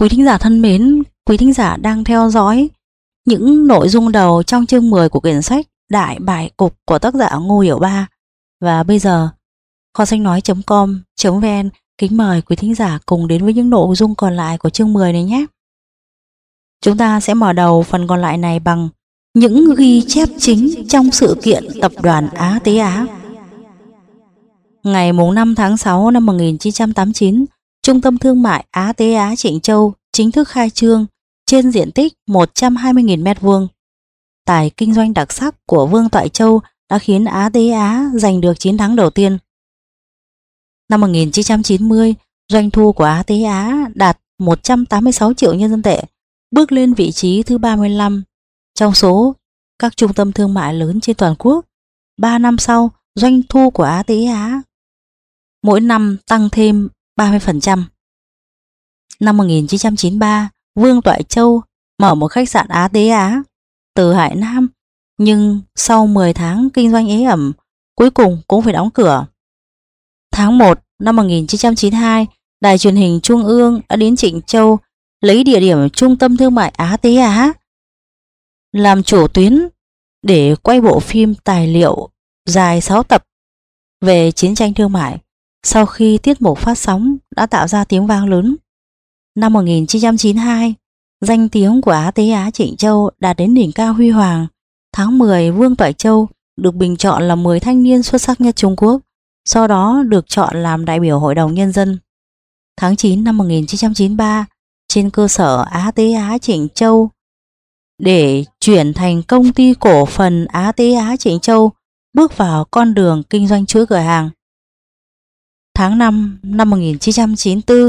Quý thính giả thân mến, quý thính giả đang theo dõi những nội dung đầu trong chương 10 của quyển sách Đại Bài Cục của tác giả Ngô Hiểu Ba. Và bây giờ, kho sách nói.com.vn kính mời quý thính giả cùng đến với những nội dung còn lại của chương 10 này nhé. Chúng ta sẽ mở đầu phần còn lại này bằng những ghi chép chính trong sự kiện Tập đoàn Á Tế Á. Ngày 5 tháng 6 năm 1989, Trung tâm Thương mại Á Tế Á Trịnh Châu chính thức khai trương trên diện tích 120.000 m². Tài kinh doanh đặc sắc của Vương Toại Châu đã khiến Á Tế Á giành được chiến thắng đầu tiên. Năm 1990, doanh thu của Á Tế Á đạt 186 triệu nhân dân tệ, bước lên vị trí thứ 35 trong số các trung tâm thương mại lớn trên toàn quốc. 3 năm sau, doanh thu của Á Tế Á mỗi năm tăng thêm 30%. Năm 1993, Vương Toại Châu mở một khách sạn Á Tế Á từ Hải Nam, nhưng sau 10 tháng kinh doanh ế ẩm, cuối cùng cũng phải đóng cửa. Tháng 1 năm 1992, Đài truyền hình Trung ương đã đến Trịnh Châu lấy địa điểm Trung tâm Thương mại Á Tế Á làm chủ tuyến để quay bộ phim tài liệu dài 6 tập về chiến tranh thương mại. Sau khi tiết mục phát sóng đã tạo ra tiếng vang lớn. Năm 1992, danh tiếng của Á Tế Á Trịnh Châu đạt đến đỉnh cao huy hoàng. Tháng 10, Vương Toại Châu được bình chọn là 10 thanh niên xuất sắc nhất Trung Quốc, sau đó được chọn làm đại biểu Hội đồng Nhân dân. Tháng 9 năm 1993, trên cơ sở Á Tế Á Trịnh Châu để chuyển thành công ty cổ phần Á Tế Á Trịnh Châu, bước vào con đường kinh doanh chuỗi cửa hàng. Tháng 5 năm 1994,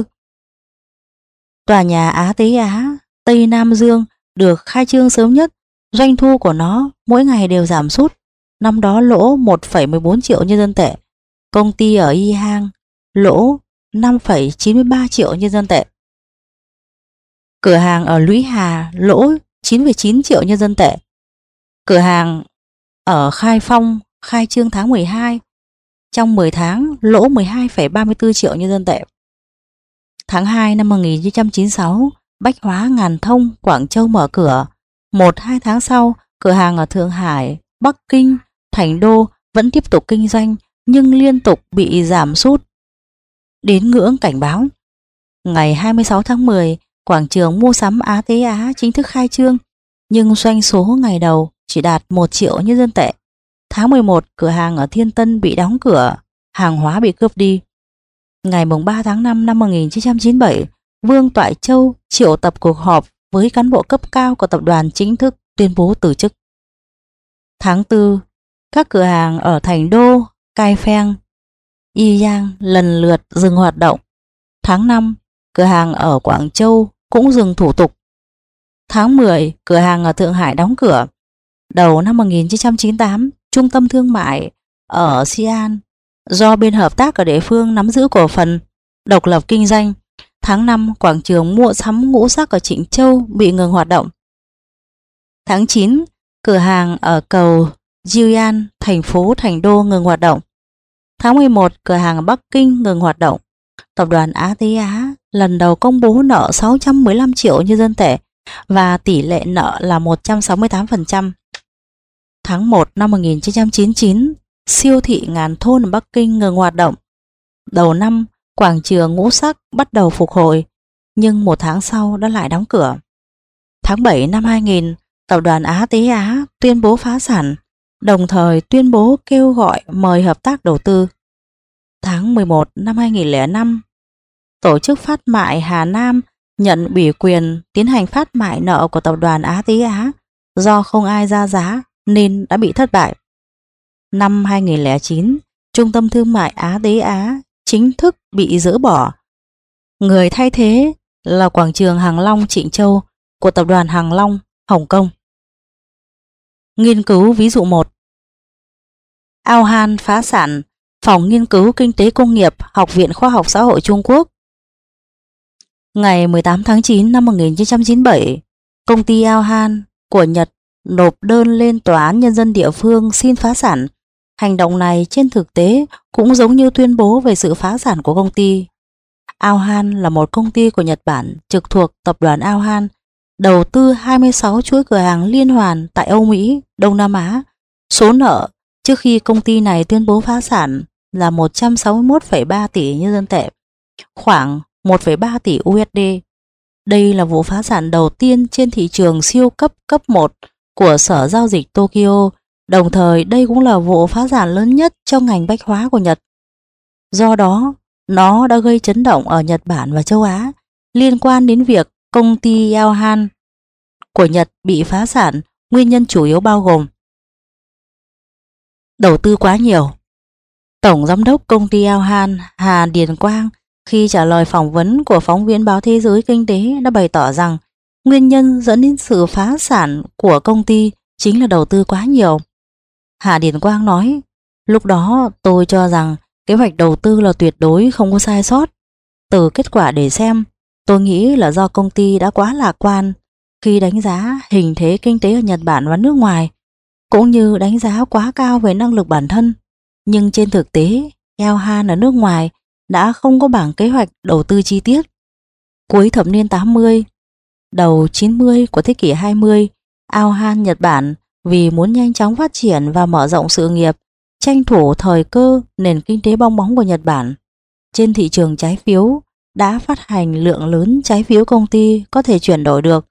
tòa nhà Á Tế Á Tây Nam Dương được khai trương sớm nhất. Doanh thu của nó mỗi ngày đều giảm sút. Năm đó lỗ 1,14 triệu nhân dân tệ. Công ty ở Y Hang lỗ 5,93 triệu nhân dân tệ. Cửa hàng ở Lũy Hà lỗ 9,9 triệu nhân dân tệ. Cửa hàng ở Khai Phong khai trương tháng 12. Trong 10 tháng lỗ 12,34 triệu nhân dân tệ. Tháng 2 năm 1996, Bách Hóa Ngàn Thông Quảng Châu mở cửa. 1-2 tháng sau, cửa hàng ở Thượng Hải, Bắc Kinh, Thành Đô vẫn tiếp tục kinh doanh nhưng liên tục bị giảm sút đến ngưỡng cảnh báo. Ngày 26 tháng 10, quảng trường mua sắm Á Tế Á chính thức khai trương, nhưng doanh số ngày đầu chỉ đạt 1 triệu nhân dân tệ. Tháng 11, cửa hàng ở Thiên Tân bị đóng cửa, hàng hóa bị cướp đi. Ngày 3 tháng 5 năm 1997, Vương Toại Châu triệu tập cuộc họp với cán bộ cấp cao của tập đoàn chính thức tuyên bố từ chức. Tháng 4, các cửa hàng ở Thành Đô, Cai Pheng, Y Yang lần lượt dừng hoạt động. Tháng 5, cửa hàng ở Quảng Châu cũng dừng thủ tục. Tháng 10, cửa hàng ở Thượng Hải đóng cửa. Đầu năm 1998, trung tâm thương mại ở Xi'an do bên hợp tác ở địa phương nắm giữ cổ phần, độc lập kinh doanh. Tháng 5, quảng trường mua sắm Ngũ Sắc ở Trịnh Châu bị ngừng hoạt động. Tháng 9, cửa hàng ở cầu Jiuyan, thành phố Thành Đô ngừng hoạt động. Tháng 11, cửa hàng ở Bắc Kinh ngừng hoạt động. Tập đoàn Á Tế Á lần đầu công bố nợ 615 triệu nhân dân tệ và tỷ lệ nợ là 168%. Tháng 1 năm 1999, siêu thị Ngàn Thôn ở Bắc Kinh ngừng hoạt động. Đầu năm, quảng trường Ngũ Sắc bắt đầu phục hồi, nhưng 1 tháng sau đã lại đóng cửa. Tháng 7 năm 2000, tập đoàn Á Tế Á tuyên bố phá sản, đồng thời tuyên bố kêu gọi mời hợp tác đầu tư. Tháng 11 năm 2005, tổ chức phát mại Hà Nam nhận ủy quyền tiến hành phát mại nợ của tập đoàn Á Tế Á, do không ai ra giá nên đã bị thất bại. Năm 2009, Trung tâm Thương mại Á Tế Á chính thức bị dỡ bỏ. Người thay thế là quảng trường Hàng Long Trịnh Châu của tập đoàn Hàng Long, Hồng Kông. Nghiên cứu ví dụ 1. Ao Han phá sản, Phòng Nghiên cứu Kinh tế Công nghiệp, Học viện Khoa học Xã hội Trung Quốc. Ngày 18 tháng 9 năm 1997, công ty Ao Han của Nhật nộp đơn lên Tòa án Nhân dân địa phương xin phá sản. Hành động này trên thực tế cũng giống như tuyên bố về sự phá sản của công ty. Aohan là một công ty của Nhật Bản trực thuộc tập đoàn Aohan, đầu tư 26 chuỗi cửa hàng liên hoàn tại Âu Mỹ, Đông Nam Á. Số nợ trước khi công ty này tuyên bố phá sản là 161,3 tỷ nhân dân tệ, khoảng 1,3 tỷ USD. Đây là vụ phá sản đầu tiên trên thị trường siêu cấp 1 của Sở Giao dịch Tokyo, đồng thời đây cũng là vụ phá sản lớn nhất trong ngành bách hóa của Nhật. Do đó, nó đã gây chấn động ở Nhật Bản và châu Á liên quan đến việc công ty Aohan của Nhật bị phá sản. Nguyên nhân chủ yếu bao gồm đầu tư quá nhiều. Tổng giám đốc công ty Aohan Hà Điền Quang khi trả lời phỏng vấn của phóng viên báo Thế giới Kinh tế đã bày tỏ rằng nguyên nhân dẫn đến sự phá sản của công ty chính là đầu tư quá nhiều. Hà Điền Quang nói, lúc đó tôi cho rằng kế hoạch đầu tư là tuyệt đối không có sai sót. Từ kết quả để xem, tôi nghĩ là do công ty đã quá lạc quan khi đánh giá hình thế kinh tế ở Nhật Bản và nước ngoài, cũng như đánh giá quá cao về năng lực bản thân. Nhưng trên thực tế, Aohan ở nước ngoài đã không có bảng kế hoạch đầu tư chi tiết. Cuối thập niên 80, đầu 90 của thế kỷ 20, Aohan Nhật Bản vì muốn nhanh chóng phát triển và mở rộng sự nghiệp, tranh thủ thời cơ nền kinh tế bong bóng của Nhật Bản, trên thị trường trái phiếu đã phát hành lượng lớn trái phiếu công ty có thể chuyển đổi được.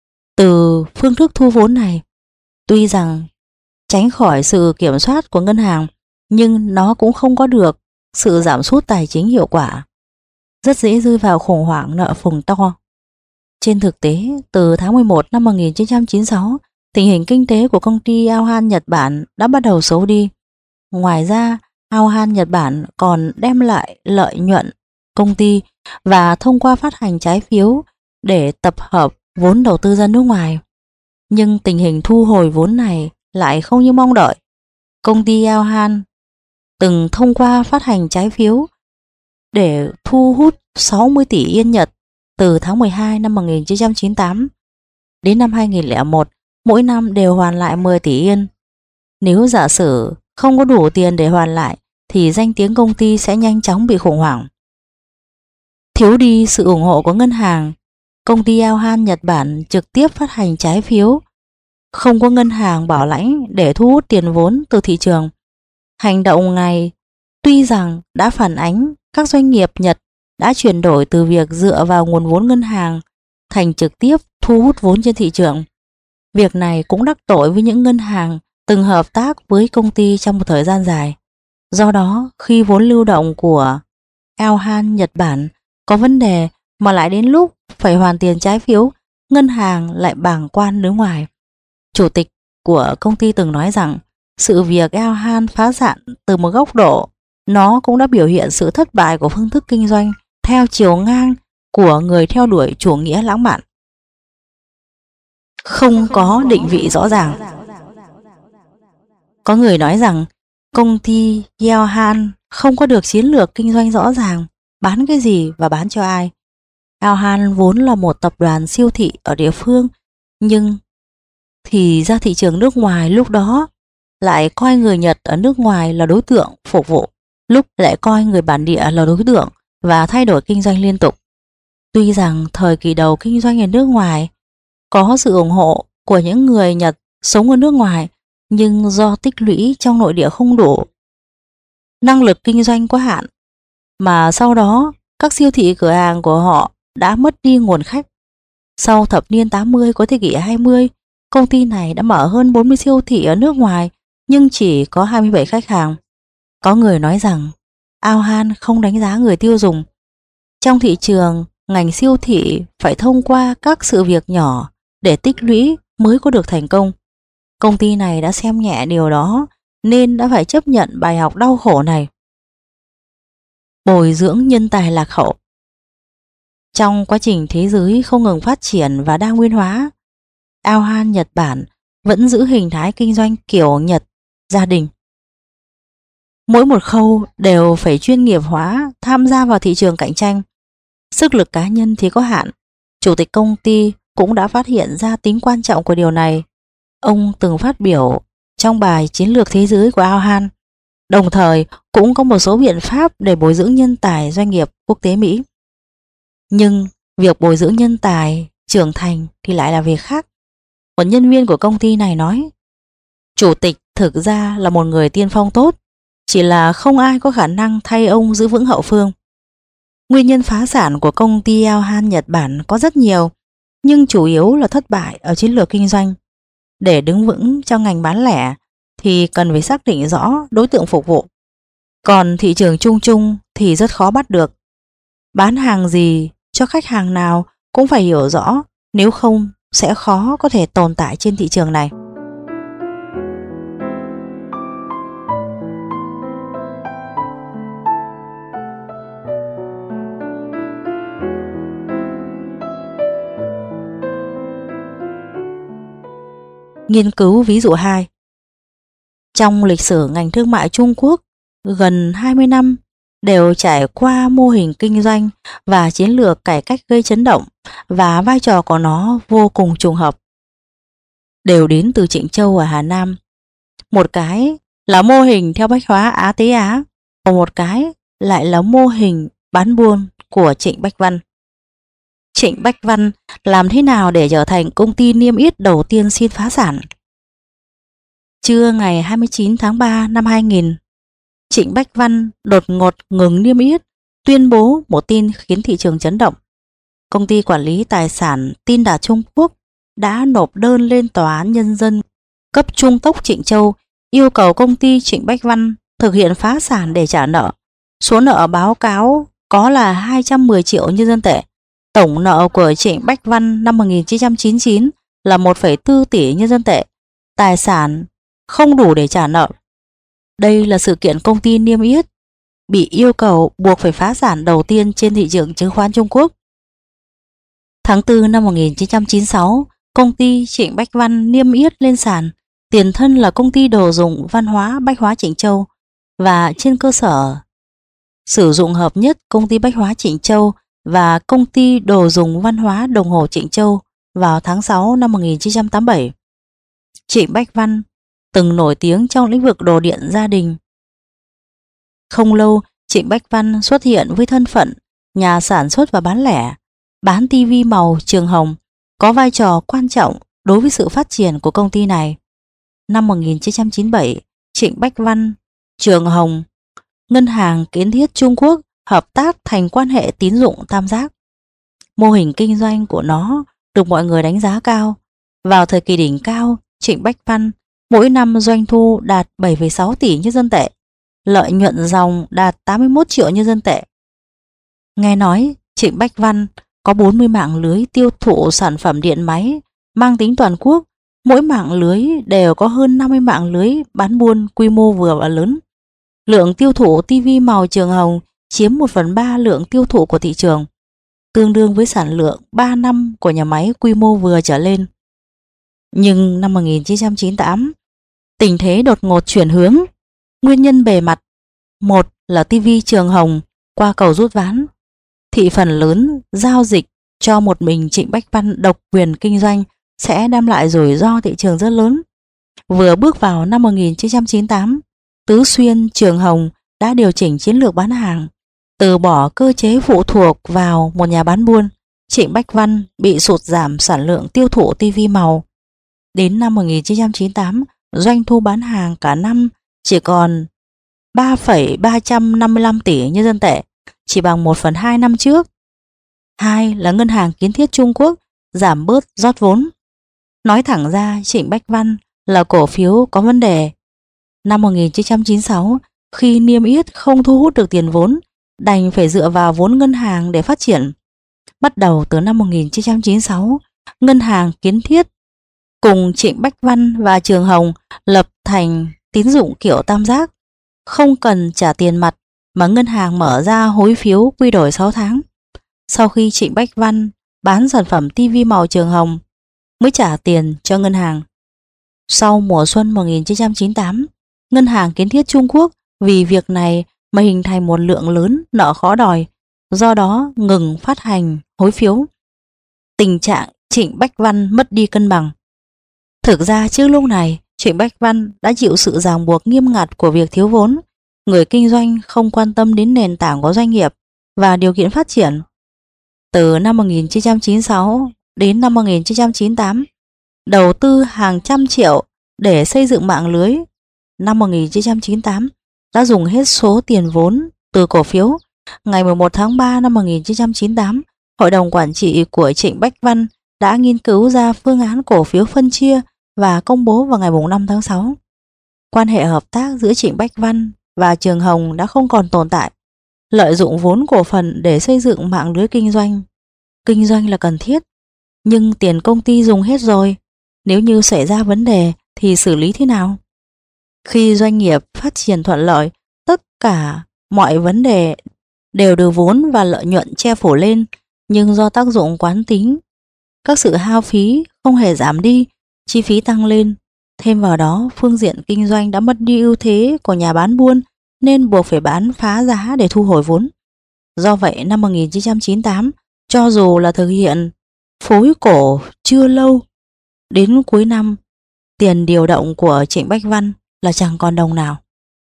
Từ phương thức thu vốn này, tuy rằng tránh khỏi sự kiểm soát của ngân hàng, nhưng nó cũng không có được sự giảm sút tài chính hiệu quả, rất dễ rơi vào khủng hoảng nợ phùng to. Trên thực tế, từ tháng 11 năm 1996, tình hình kinh tế của công ty Aohan Nhật Bản đã bắt đầu xấu đi. Ngoài ra, Aohan Nhật Bản còn đem lại lợi nhuận công ty và thông qua phát hành trái phiếu để tập hợp vốn đầu tư ra nước ngoài. Nhưng tình hình thu hồi vốn này lại không như mong đợi. Công ty Aohan từng thông qua phát hành trái phiếu để thu hút 60 tỷ Yên Nhật từ tháng 12 năm 1998 đến năm 2001, mỗi năm đều hoàn lại 10 tỷ Yên. Nếu giả sử không có đủ tiền để hoàn lại thì danh tiếng công ty sẽ nhanh chóng bị khủng hoảng. Thiếu đi sự ủng hộ của ngân hàng, công ty Aohan Nhật Bản trực tiếp phát hành trái phiếu, không có ngân hàng bảo lãnh để thu hút tiền vốn từ thị trường. Hành động này tuy rằng đã phản ánh các doanh nghiệp Nhật đã chuyển đổi từ việc dựa vào nguồn vốn ngân hàng thành trực tiếp thu hút vốn trên thị trường. Việc này cũng đắc tội với những ngân hàng từng hợp tác với công ty trong một thời gian dài. Do đó, khi vốn lưu động của Aohan Nhật Bản có vấn đề mà lại đến lúc phải hoàn tiền trái phiếu, ngân hàng lại bàng quan đứng ngoài. Chủ tịch của công ty từng nói rằng sự việc Aohan phá sản từ một góc độ, nó cũng đã biểu hiện sự thất bại của phương thức kinh doanh theo chiều ngang của người theo đuổi chủ nghĩa lãng mạn, không có định vị rõ ràng. Có người nói rằng công ty Aohan không có được chiến lược kinh doanh rõ ràng, bán cái gì và bán cho ai. Aohan vốn là một tập đoàn siêu thị ở địa phương, nhưng thì ra thị trường nước ngoài lúc đó lại coi người Nhật ở nước ngoài là đối tượng phục vụ, lúc lại coi người bản địa là đối tượng và thay đổi kinh doanh liên tục. Tuy rằng thời kỳ đầu kinh doanh ở nước ngoài có sự ủng hộ của những người Nhật sống ở nước ngoài, nhưng do tích lũy trong nội địa không đủ, năng lực kinh doanh có hạn, mà sau đó các siêu thị cửa hàng của họ đã mất đi nguồn khách. Sau thập niên 80 của thế kỷ 20, công ty này đã mở hơn 40 siêu thị ở nước ngoài nhưng chỉ có 27 khách hàng. Có người nói rằng Aohan không đánh giá người tiêu dùng. Trong thị trường, ngành siêu thị phải thông qua các sự việc nhỏ để tích lũy mới có được thành công. Công ty này đã xem nhẹ điều đó nên đã phải chấp nhận bài học đau khổ này. Bồi dưỡng nhân tài lạc hậu. Trong quá trình thế giới không ngừng phát triển và đa nguyên hóa, Aohan Nhật Bản vẫn giữ hình thái kinh doanh kiểu Nhật gia đình. Mỗi một khâu đều phải chuyên nghiệp hóa, tham gia vào thị trường cạnh tranh. Sức lực cá nhân thì có hạn. Chủ tịch công ty cũng đã phát hiện ra tính quan trọng của điều này. Ông từng phát biểu trong bài Chiến lược thế giới của Aohan, đồng thời cũng có một số biện pháp để bồi dưỡng nhân tài doanh nghiệp quốc tế Mỹ. Nhưng việc bồi dưỡng nhân tài trưởng thành thì lại là việc khác. Một nhân viên của công ty này nói, chủ tịch thực ra là một người tiên phong tốt, chỉ là không ai có khả năng thay ông giữ vững hậu phương. Nguyên nhân phá sản của công ty Elhan Nhật Bản có rất nhiều, nhưng chủ yếu là thất bại ở chiến lược kinh doanh. Để đứng vững trong ngành bán lẻ thì cần phải xác định rõ đối tượng phục vụ. Còn thị trường chung chung thì rất khó bắt được. Bán hàng gì cho khách hàng nào cũng phải hiểu rõ, nếu không sẽ khó có thể tồn tại trên thị trường này. Nghiên cứu ví dụ 2. Trong lịch sử ngành thương mại Trung Quốc, gần 20 năm đều trải qua mô hình kinh doanh và chiến lược cải cách gây chấn động, và vai trò của nó vô cùng trùng hợp. Đều đến từ Trịnh Châu ở Hà Nam. Một cái là mô hình theo bách hóa Á Tế Á, còn một cái lại là mô hình bán buôn của Trịnh Bách Văn. Trịnh Bách Văn làm thế nào để trở thành công ty niêm yết đầu tiên xin phá sản? Trưa ngày 29 tháng 3 năm 2000, Trịnh Bách Văn đột ngột ngừng niêm yết, tuyên bố một tin khiến thị trường chấn động. Công ty quản lý tài sản Tin Đạt Trung Quốc đã nộp đơn lên Tòa án Nhân dân cấp Trung tốc Trịnh Châu, yêu cầu công ty Trịnh Bách Văn thực hiện phá sản để trả nợ. Số nợ báo cáo có là 210 triệu nhân dân tệ. Tổng nợ của Trịnh Bách Văn năm 1999 là 1,4 tỷ nhân dân tệ. Tài sản không đủ để trả nợ. Đây là sự kiện công ty niêm yết bị yêu cầu buộc phải phá sản đầu tiên trên thị trường chứng khoán Trung Quốc. Tháng 4 năm 1996, công ty Trịnh Bách Văn niêm yết lên sàn, tiền thân là công ty đồ dùng văn hóa Bách hóa Trịnh Châu, và trên cơ sở sử dụng hợp nhất công ty Bách hóa Trịnh Châu và công ty đồ dùng văn hóa Đồng hồ Trịnh Châu vào tháng 6 năm 1987. Trịnh Bách Văn từng nổi tiếng trong lĩnh vực đồ điện gia đình. Không lâu, Trịnh Bách Văn xuất hiện với thân phận nhà sản xuất và bán lẻ, bán tivi màu Trường Hồng, có vai trò quan trọng đối với sự phát triển của công ty này. Năm 1997, Trịnh Bách Văn, Trường Hồng, Ngân hàng Kiến thiết Trung Quốc hợp tác thành quan hệ tín dụng tam giác. Mô hình kinh doanh của nó được mọi người đánh giá cao. Vào thời kỳ đỉnh cao, Trịnh Bách Văn mỗi năm doanh thu đạt 7,6 tỷ nhân dân tệ, lợi nhuận ròng đạt 81 triệu nhân dân tệ. Nghe nói Trịnh Bách Văn có 40 mạng lưới tiêu thụ sản phẩm điện máy mang tính toàn quốc, mỗi mạng lưới đều có hơn 50 mạng lưới bán buôn quy mô vừa và lớn. Lượng tiêu thụ tivi màu Trường Hồng chiếm 1/3 lượng tiêu thụ của thị trường, tương đương với sản lượng 3 năm của nhà máy quy mô vừa trở lên. Nhưng năm 1998, tình thế đột ngột chuyển hướng. Nguyên nhân bề mặt: một là tivi Trường Hồng qua cầu rút ván, thị phần lớn giao dịch cho một mình Trịnh Bách Văn độc quyền kinh doanh sẽ đem lại rủi ro thị trường rất lớn. Vừa bước vào năm 1998, Tứ Xuyên Trường Hồng đã điều chỉnh chiến lược bán hàng, từ bỏ cơ chế phụ thuộc vào một nhà bán buôn. Trịnh Bách Văn bị sụt giảm sản lượng tiêu thụ tivi màu. Đến năm 1998, doanh thu bán hàng cả năm chỉ còn 3,355 tỷ nhân dân tệ, chỉ bằng 1/2 năm trước. Hai là Ngân hàng Kiến thiết Trung Quốc giảm bớt rót vốn. Nói thẳng ra, Trịnh Bách Văn là cổ phiếu có vấn đề. Năm 1996, khi niêm yết không thu hút được tiền vốn, đành phải dựa vào vốn ngân hàng để phát triển. Bắt đầu từ năm 1996, Ngân hàng Kiến thiết cùng Trịnh Bách Văn và Trường Hồng lập thành tín dụng kiểu tam giác, không cần trả tiền mặt mà ngân hàng mở ra hối phiếu quy đổi 6 tháng. Sau khi Trịnh Bách Văn bán sản phẩm tivi màu Trường Hồng mới trả tiền cho ngân hàng. Sau mùa xuân 1998, Ngân hàng Kiến thiết Trung Quốc vì việc này mà hình thành một lượng lớn nợ khó đòi, do đó ngừng phát hành hối phiếu. Tình trạng Trịnh Bách Văn mất đi cân bằng. Thực ra trước lúc này, Trịnh Bách Văn đã chịu sự ràng buộc nghiêm ngặt của việc thiếu vốn. Người kinh doanh không quan tâm đến nền tảng của doanh nghiệp và điều kiện phát triển. Từ năm 1996 đến năm 1998, đầu tư hàng trăm triệu để xây dựng mạng lưới. Năm 1998 đã dùng hết số tiền vốn từ cổ phiếu. Ngày 11 tháng 3 năm 1998, Hội đồng Quản trị của Trịnh Bách Văn đã nghiên cứu ra phương án cổ phiếu phân chia và công bố vào ngày 5 tháng 6. Quan hệ hợp tác giữa Trịnh Bách Văn và Trường Hồng đã không còn tồn tại. Lợi dụng vốn cổ phần để xây dựng mạng lưới kinh doanh. Kinh doanh là cần thiết, nhưng tiền công ty dùng hết rồi. Nếu như xảy ra vấn đề thì xử lý thế nào? Khi doanh nghiệp phát triển thuận lợi, tất cả mọi vấn đề đều được vốn và lợi nhuận che phủ lên, nhưng do tác dụng quán tính, các sự hao phí không hề giảm đi, chi phí tăng lên. Thêm vào đó, phương diện kinh doanh đã mất đi ưu thế của nhà bán buôn nên buộc phải bán phá giá để thu hồi vốn. Do vậy, năm 1998, cho dù là thực hiện phối cổ chưa lâu, đến cuối năm, tiền điều động của Trịnh Bách Văn là chẳng còn đồng nào.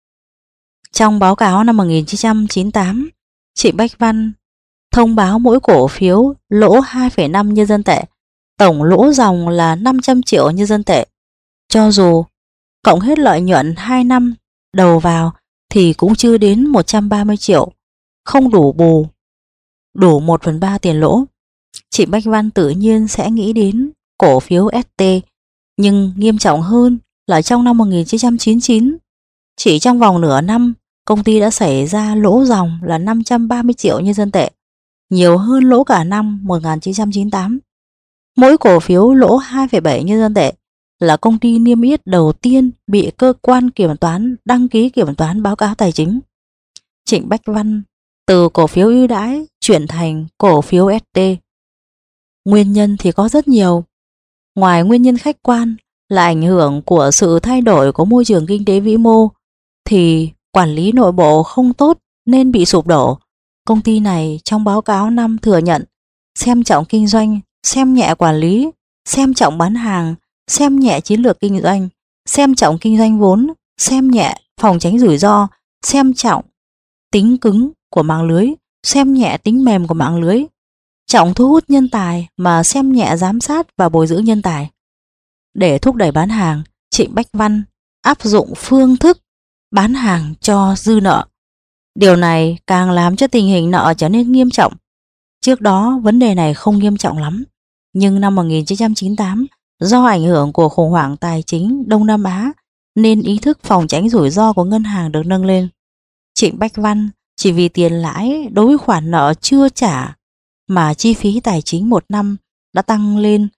Trong báo cáo năm 1998, Trịnh Bách Văn thông báo mỗi cổ phiếu lỗ 2,5 nhân dân tệ, tổng lỗ dòng là 500 triệu nhân dân tệ. Cho dù cộng hết lợi nhuận 2 năm đầu vào thì cũng chưa đến 130 triệu, không đủ bù, đủ 1/3 tiền lỗ. Trịnh Bách Văn tự nhiên sẽ nghĩ đến cổ phiếu ST, nhưng nghiêm trọng hơn là trong năm 1999, chỉ trong vòng nửa năm, công ty đã xảy ra lỗ dòng là 530 triệu nhân dân tệ, nhiều hơn lỗ cả năm 1998. Mỗi cổ phiếu lỗ 2,7 nhân dân tệ là công ty niêm yết đầu tiên bị cơ quan kiểm toán đăng ký kiểm toán báo cáo tài chính. Trịnh Bách Văn từ cổ phiếu ưu đãi chuyển thành cổ phiếu ST. Nguyên nhân thì có rất nhiều. Ngoài nguyên nhân khách quan là ảnh hưởng của sự thay đổi của môi trường kinh tế vĩ mô, thì quản lý nội bộ không tốt nên bị sụp đổ. Công ty này trong báo cáo năm thừa nhận xem trọng kinh doanh, xem nhẹ quản lý, xem trọng bán hàng, xem nhẹ chiến lược kinh doanh, xem trọng kinh doanh vốn, xem nhẹ phòng tránh rủi ro, xem trọng tính cứng của mạng lưới, xem nhẹ tính mềm của mạng lưới, trọng thu hút nhân tài mà xem nhẹ giám sát và bồi dưỡng nhân tài. Để thúc đẩy bán hàng, Trịnh Bách Văn áp dụng phương thức bán hàng cho dư nợ. Điều này càng làm cho tình hình nợ trở nên nghiêm trọng. Trước đó vấn đề này không nghiêm trọng lắm, nhưng năm 1998, do ảnh hưởng của khủng hoảng tài chính Đông Nam Á nên ý thức phòng tránh rủi ro của ngân hàng được nâng lên. Trịnh Bách Văn chỉ vì tiền lãi đối với khoản nợ chưa trả mà chi phí tài chính một năm đã tăng lên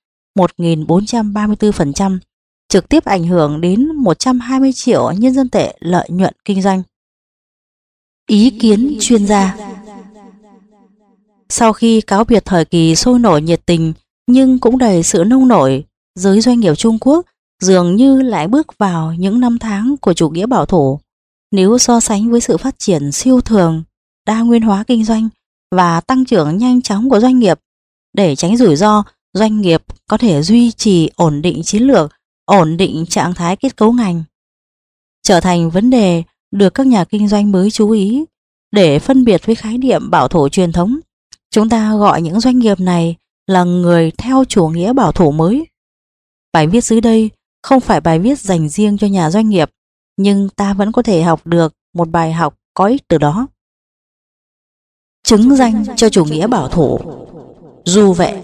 1.434%, trực tiếp ảnh hưởng đến 120 triệu nhân dân tệ lợi nhuận kinh doanh. Ý kiến chuyên gia. Sau khi cáo biệt thời kỳ sôi nổi nhiệt tình nhưng cũng đầy sự nông nổi, giới doanh nghiệp Trung Quốc dường như lại bước vào những năm tháng của chủ nghĩa bảo thủ. Nếu so sánh với sự phát triển siêu thường, đa nguyên hóa kinh doanh và tăng trưởng nhanh chóng của doanh nghiệp, để tránh rủi ro, doanh nghiệp có thể duy trì ổn định chiến lược, ổn định trạng thái kết cấu ngành, trở thành vấn đề được các nhà kinh doanh mới chú ý. Để phân biệt với khái niệm bảo thủ truyền thống, chúng ta gọi những doanh nghiệp này là người theo chủ nghĩa bảo thủ mới. Bài viết dưới đây không phải bài viết dành riêng cho nhà doanh nghiệp, nhưng ta vẫn có thể học được một bài học có ích từ đó. Chứng danh cho chủ nghĩa bảo thủ. Du vệ.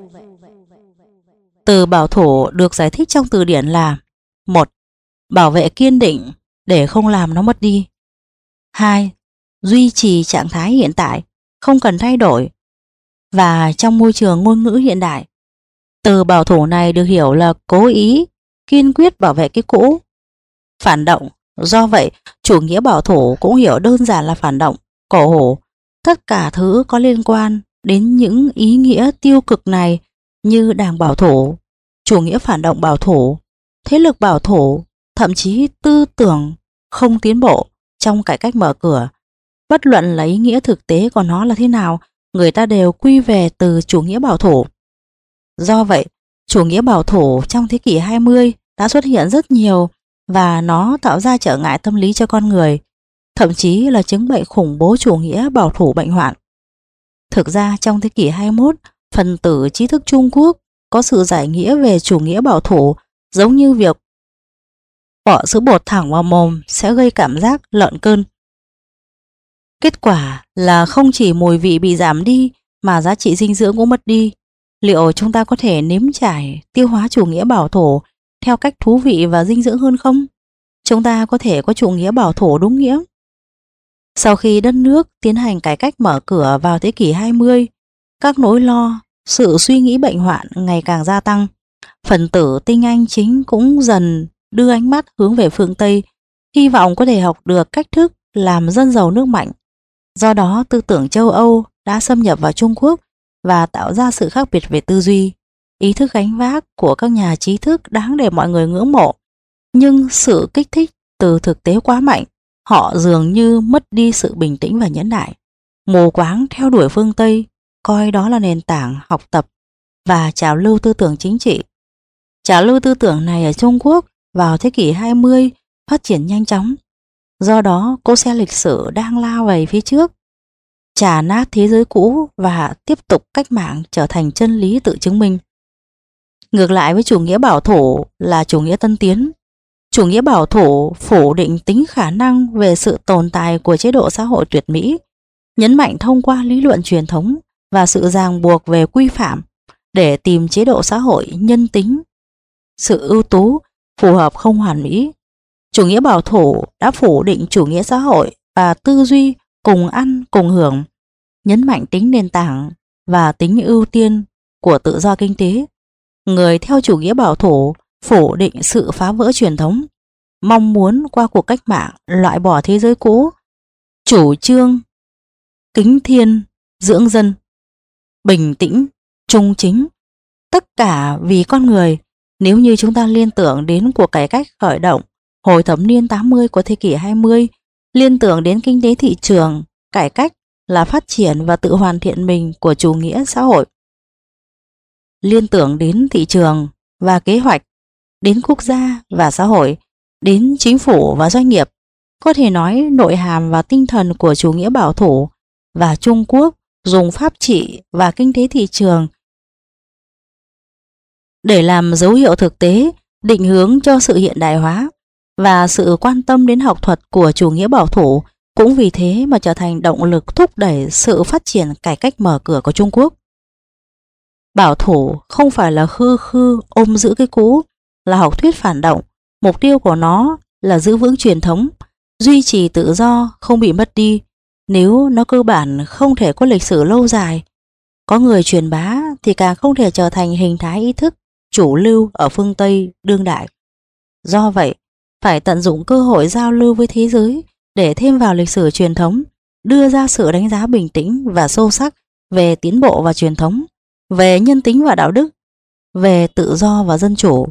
Từ bảo thủ được giải thích trong từ điển là: 1. Bảo vệ kiên định để không làm nó mất đi. 2. Duy trì trạng thái hiện tại, không cần thay đổi. Và trong môi trường ngôn ngữ hiện đại, từ bảo thủ này được hiểu là cố ý, kiên quyết bảo vệ cái cũ. Phản động. Do vậy, chủ nghĩa bảo thủ cũng hiểu đơn giản là phản động, cổ hủ. Tất cả thứ có liên quan đến những ý nghĩa tiêu cực này như đảng bảo thủ, chủ nghĩa phản động bảo thủ, thế lực bảo thủ, thậm chí tư tưởng không tiến bộ trong cải cách mở cửa. Bất luận là ý nghĩa thực tế của nó là thế nào, người ta đều quy về từ chủ nghĩa bảo thủ. Do vậy, chủ nghĩa bảo thủ trong thế kỷ 20 đã xuất hiện rất nhiều và nó tạo ra trở ngại tâm lý cho con người, thậm chí là chứng bệnh khủng bố chủ nghĩa bảo thủ bệnh hoạn. Thực ra trong thế kỷ 21, phần tử trí thức Trung Quốc có sự giải nghĩa về chủ nghĩa bảo thủ, giống như việc bỏ sữa bột thẳng vào mồm sẽ gây cảm giác lợn cơn. Kết quả là không chỉ mùi vị bị giảm đi mà giá trị dinh dưỡng cũng mất đi. Liệu chúng ta có thể nếm trải tiêu hóa chủ nghĩa bảo thủ theo cách thú vị và dinh dưỡng hơn không? Chúng ta có thể có chủ nghĩa bảo thủ đúng nghĩa. Sau khi đất nước tiến hành cải cách mở cửa vào thế kỷ 20, các nỗi lo, sự suy nghĩ bệnh hoạn ngày càng gia tăng. Phần tử tinh Anh chính cũng dần đưa ánh mắt hướng về phương Tây, hy vọng có thể học được cách thức làm dân giàu nước mạnh. Do đó, tư tưởng châu Âu đã xâm nhập vào Trung Quốc và tạo ra sự khác biệt về tư duy. Ý thức gánh vác của các nhà trí thức đáng để mọi người ngưỡng mộ, nhưng sự kích thích từ thực tế quá mạnh, họ dường như mất đi sự bình tĩnh và nhẫn nại, mù quáng theo đuổi phương Tây, coi đó là nền tảng học tập và trào lưu tư tưởng chính trị. Trào lưu tư tưởng này ở Trung Quốc vào thế kỷ 20 phát triển nhanh chóng. Do đó, cỗ xe lịch sử đang lao về phía trước, chà nát thế giới cũ và tiếp tục cách mạng trở thành chân lý tự chứng minh. Ngược lại với chủ nghĩa bảo thủ là chủ nghĩa tân tiến. Chủ nghĩa bảo thủ phủ định tính khả năng về sự tồn tại của chế độ xã hội tuyệt mỹ, nhấn mạnh thông qua lý luận truyền thống và sự ràng buộc về quy phạm để tìm chế độ xã hội nhân tính, sự ưu tú, phù hợp không hoàn mỹ. Chủ nghĩa bảo thủ đã phủ định chủ nghĩa xã hội và tư duy cùng ăn cùng hưởng, nhấn mạnh tính nền tảng và tính ưu tiên của tự do kinh tế. Người theo chủ nghĩa bảo thủ phủ định sự phá vỡ truyền thống, mong muốn qua cuộc cách mạng loại bỏ thế giới cũ, chủ trương kính thiên, dưỡng dân, bình tĩnh, trung chính, tất cả vì con người. Nếu như chúng ta liên tưởng đến cuộc cải cách khởi động hồi thập niên 80 của thế kỷ 20, liên tưởng đến kinh tế thị trường, cải cách là phát triển và tự hoàn thiện mình của chủ nghĩa xã hội. Liên tưởng đến thị trường và kế hoạch, đến quốc gia và xã hội, đến chính phủ và doanh nghiệp, có thể nói nội hàm và tinh thần của chủ nghĩa bảo thủ và Trung Quốc dùng pháp trị và kinh tế thị trường để làm dấu hiệu thực tế, định hướng cho sự hiện đại hóa, và sự quan tâm đến học thuật của chủ nghĩa bảo thủ cũng vì thế mà trở thành động lực thúc đẩy sự phát triển cải cách mở cửa của Trung Quốc. Bảo thủ không phải là khư khư ôm giữ cái cũ, là học thuyết phản động. Mục tiêu của nó là giữ vững truyền thống, duy trì tự do không bị mất đi. Nếu nó cơ bản không thể có lịch sử lâu dài, có người truyền bá thì càng không thể trở thành hình thái ý thức chủ lưu ở phương Tây đương đại. Do vậy, phải tận dụng cơ hội giao lưu với thế giới để thêm vào lịch sử truyền thống, đưa ra sự đánh giá bình tĩnh và sâu sắc về tiến bộ và truyền thống, về nhân tính và đạo đức, về tự do và dân chủ.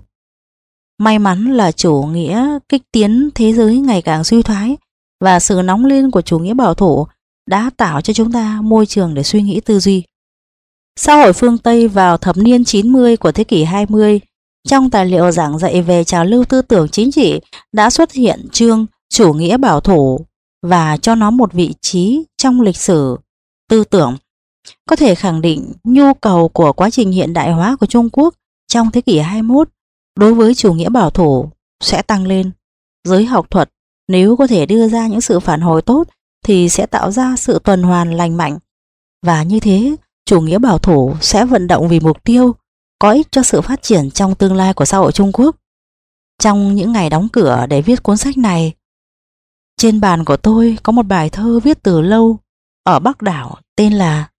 May mắn là chủ nghĩa kích tiến thế giới ngày càng suy thoái và sự nóng lên của chủ nghĩa bảo thủ đã tạo cho chúng ta môi trường để suy nghĩ tư duy. Xã hội phương Tây vào thập niên 90 của thế kỷ 20, trong tài liệu giảng dạy về trào lưu tư tưởng chính trị đã xuất hiện chương chủ nghĩa bảo thủ và cho nó một vị trí trong lịch sử tư tưởng. Có thể khẳng định nhu cầu của quá trình hiện đại hóa của Trung Quốc trong thế kỷ 21 đối với chủ nghĩa bảo thủ sẽ tăng lên. Giới học thuật nếu có thể đưa ra những sự phản hồi tốt thì sẽ tạo ra sự tuần hoàn lành mạnh. Và như thế, chủ nghĩa bảo thủ sẽ vận động vì mục tiêu có ích cho sự phát triển trong tương lai của xã hội Trung Quốc. Trong những ngày đóng cửa để viết cuốn sách này, trên bàn của tôi có một bài thơ viết từ lâu ở Bắc đảo tên là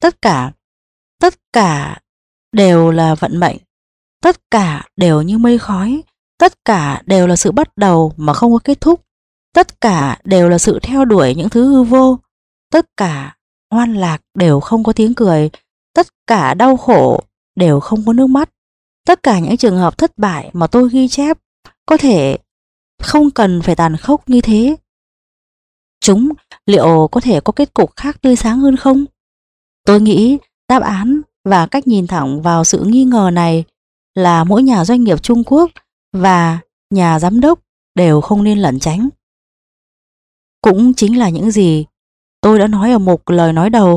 Tất cả đều là vận mệnh, tất cả đều như mây khói, tất cả đều là sự bắt đầu mà không có kết thúc, tất cả đều là sự theo đuổi những thứ hư vô, tất cả hoan lạc đều không có tiếng cười, tất cả đau khổ đều không có nước mắt. Tất cả những trường hợp thất bại mà tôi ghi chép có thể không cần phải tàn khốc như thế. Chúng liệu có thể có kết cục khác tươi sáng hơn không? Tôi nghĩ đáp án và cách nhìn thẳng vào sự nghi ngờ này là mỗi nhà doanh nghiệp Trung Quốc và nhà giám đốc đều không nên lẩn tránh. Cũng chính là những gì tôi đã nói ở mục lời nói đầu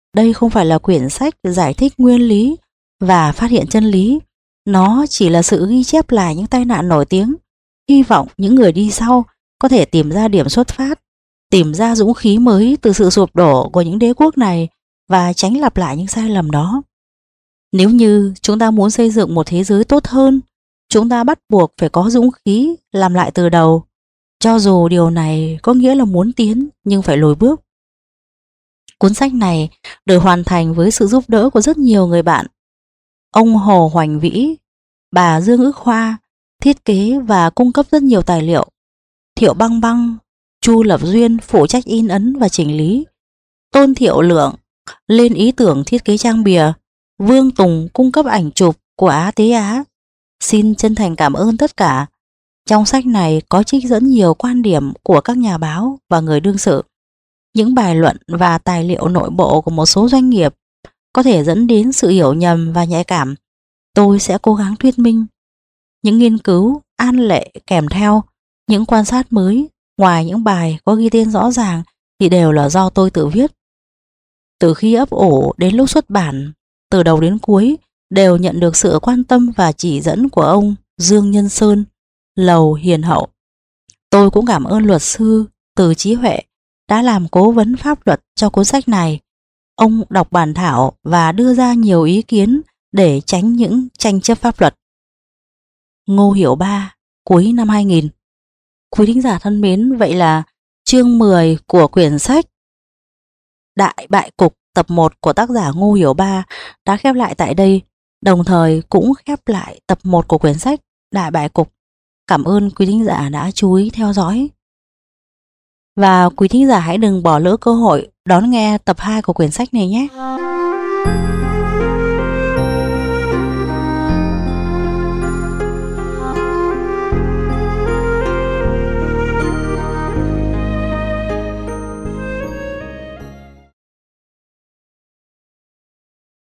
đây không phải là quyển sách giải thích nguyên lý và phát hiện chân lý. Nó chỉ là sự ghi chép lại những tai nạn nổi tiếng. Hy vọng những người đi sau có thể tìm ra điểm xuất phát, tìm ra dũng khí mới từ sự sụp đổ của những đế quốc này và tránh lặp lại những sai lầm đó. Nếu như chúng ta muốn xây dựng một thế giới tốt hơn, chúng ta bắt buộc phải có dũng khí làm lại từ đầu. Cho dù điều này có nghĩa là muốn tiến nhưng phải lùi bước. Cuốn sách này được hoàn thành với sự giúp đỡ của rất nhiều người bạn. Ông Hồ Hoành Vĩ, bà Dương Ước Hoa thiết kế và cung cấp rất nhiều tài liệu. Thiệu Băng Băng, Chu Lập Duyên phụ trách in ấn và chỉnh lý. Tôn Thiệu Lượng lên ý tưởng thiết kế trang bìa. Vương Tùng cung cấp ảnh chụp của Á Tế Á. Xin chân thành cảm ơn tất cả. Trong sách này có trích dẫn nhiều quan điểm của các nhà báo và người đương sự. Những bài luận và tài liệu nội bộ của một số doanh nghiệp có thể dẫn đến sự hiểu nhầm và nhạy cảm. Tôi sẽ cố gắng thuyết minh. Những nghiên cứu, an lệ kèm theo, những quan sát mới, ngoài những bài có ghi tên rõ ràng thì đều là do tôi tự viết. Từ khi ấp ủ đến lúc xuất bản, từ đầu đến cuối đều nhận được sự quan tâm và chỉ dẫn của ông Dương Nhân Sơn, Lầu Hiền Hậu. Tôi cũng cảm ơn luật sư Từ Chí Huệ đã làm cố vấn pháp luật cho cuốn sách này. Ông đọc bản thảo và đưa ra nhiều ý kiến để tránh những tranh chấp pháp luật. Ngô Hiểu Ba, cuối năm 2000. Quý thính giả thân mến, vậy là chương 10 của quyển sách Đại Bại Cục tập 1 của tác giả Ngô Hiểu Ba đã khép lại tại đây, đồng thời cũng khép lại tập 1 của quyển sách Đại Bại Cục. Cảm ơn quý thính giả đã chú ý theo dõi. Và quý thính giả hãy đừng bỏ lỡ cơ hội đón nghe tập 2 của quyển sách này nhé.